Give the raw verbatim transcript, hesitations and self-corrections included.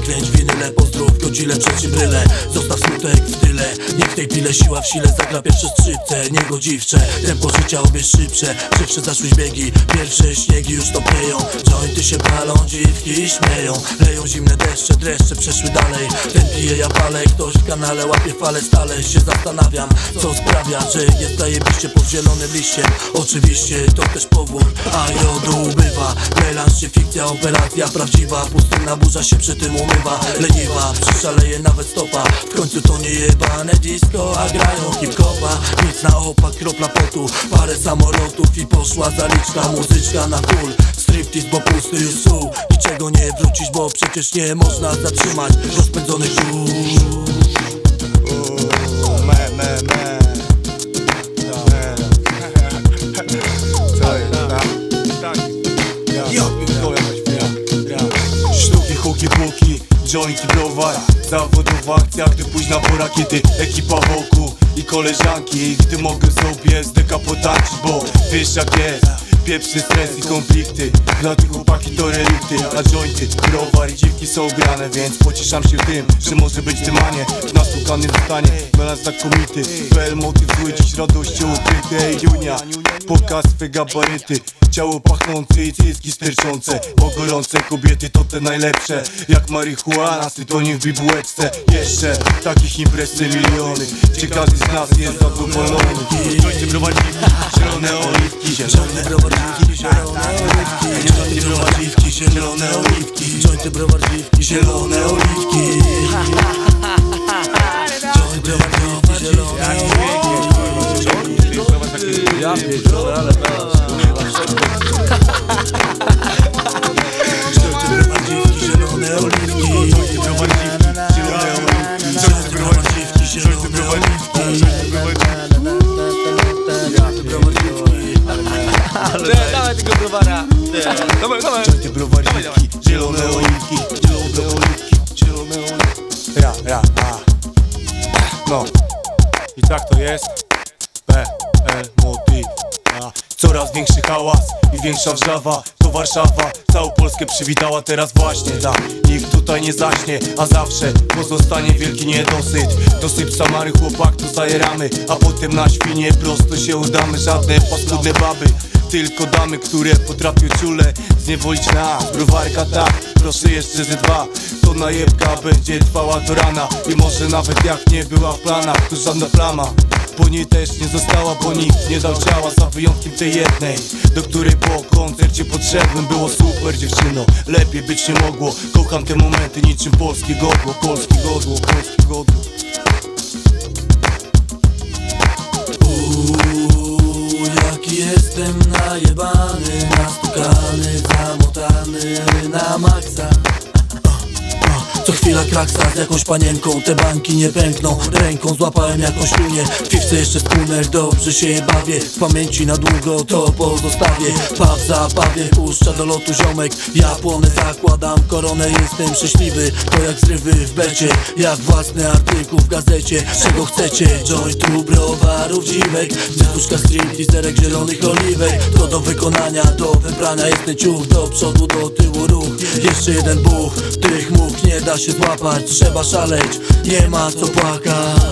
Nakręć winyle, pozdrów godzile, przeci bryle. Zostaw smutek w tyle, niech w tej pile siła w sile zagra pierwsze skrzypce. Niegodziwcze, tempo życia obierz szybsze. Żywsze zaszły biegi, pierwsze śniegi już topnieją. Jointy się palą, dziwki śmieją. Leją zimne deszcze, dreszcze przeszły dalej. Ten pije, ja palę, ktoś w kanale łapie fale. Stale się zastanawiam, co sprawia, że jest zajebiście pod zielonym liściem. Oczywiście to też powód, a jodu ubywa. Melanż się fikcja, operacja prawdziwa. Pustynna burza się przy tym umywa. Leniwa, przyszaleje nawet stopa. W końcu to nie jebane disco, a grają hip-hopa. Nic na opak, kropla potu. Parę samolotów i poszła zaliczka. Muzyczka na full, striptease, bo pusty już sół. Niczego nie wrócić, bo przecież nie można zatrzymać rozpędzonych sił. Me, me, me. Co jest, tak? Tak. Ja pierdolę, sztuki, huki, puki, jointy, browar. Zawodowa akcja, gdy późna po rakiety. Ekipa wokół i koleżanki. Gdy mogę sobie z deka potańczyć, bo wiesz jak jest. Pieprzny stres i konflikty. Dla tych chłopaki to relikty. A jointy, browar i dziwki są grane. Więc pocieszam się tym, że może być tym, a nie w nasłuchanym stanie. Melanż znakomity, P L motyw zły, dziś radością ukryty. Ej Junia, pokaż swe gabaryty. Ciało pachnące i cycki sterczące. Bo gorące kobiety to te najlepsze. Jak marihuana, sytonie w bibułeczce. Jeszcze takich imprez te miliony, gdzie każdy z nas jest zadowolony. Jointy, browar, zielone oliwki, zielone Browardziwki, zielone oliwki. Jointy, browardziwki, zielone oliwki. Jointy, browardziwki, zielone oliwki. Jointy, browardziwki, zielone oliwki. Ja pierdolę, ale teraz Jointy, browardziwki, zielone oliwki. Jointy, browardziwki, zielone oliwki. Jointy, browardziwki, zielone oliwki. Dawaj tego browara. Dawaj, dawaj. Jointy, browardziwki, zielone oliwki. Zielone oliwki, zielone oliwki. Ra, ra, a. No. I tak to jest. P L motyw. Coraz większy hałas i większa wrzawa. To Warszawa całą Polskę przywitała teraz właśnie. Da, nikt tutaj nie zaśnie, a zawsze pozostanie wielki niedosyt. Dosyp Samary, chłopak, to zajeramy, a potem na świnie prosto się udamy. Żadne paskudne baby, tylko damy, które potrafią ciule zniewolić nas. Browarka tak, proszę jeszcze ze dwa. To najebka będzie trwała do rana. I może nawet jak nie była w planach, to żadna plama po niej też nie została, bo nikt nie dał ciała. Za wyjątkiem tej jednej, do której po koncercie podszedłem. Było super dziewczyno, lepiej być nie mogło. Kocham te momenty niczym polskie godło. Polskie godło, polskie godło. Uuu, jaki jestem najebany, nastukany, zamotany na maksa. Co chwila kraksa z jakąś panienką, te bańki nie pękną. Ręką złapałem jakąś lunię, w piwce jeszcze spooner, dobrze się bawię. W pamięci na długo to pozostawię. Paw za pawie, puszcza do lotu ziomek. Ja płonę, zakładam koronę, jestem szczęśliwy. To jak zrywy w becie, jak własny artykuł w gazecie. Czego chcecie? Jointu, browarów, dziwek, cytuszka, strip, lizerek, zielonych oliwek. To do wykonania, do wybrania jest ten ciuch. Do przodu, do tyłu ruch, jeszcze jeden buch. Tych much nie da się złapać, trzeba szaleć, nie ma co płakać.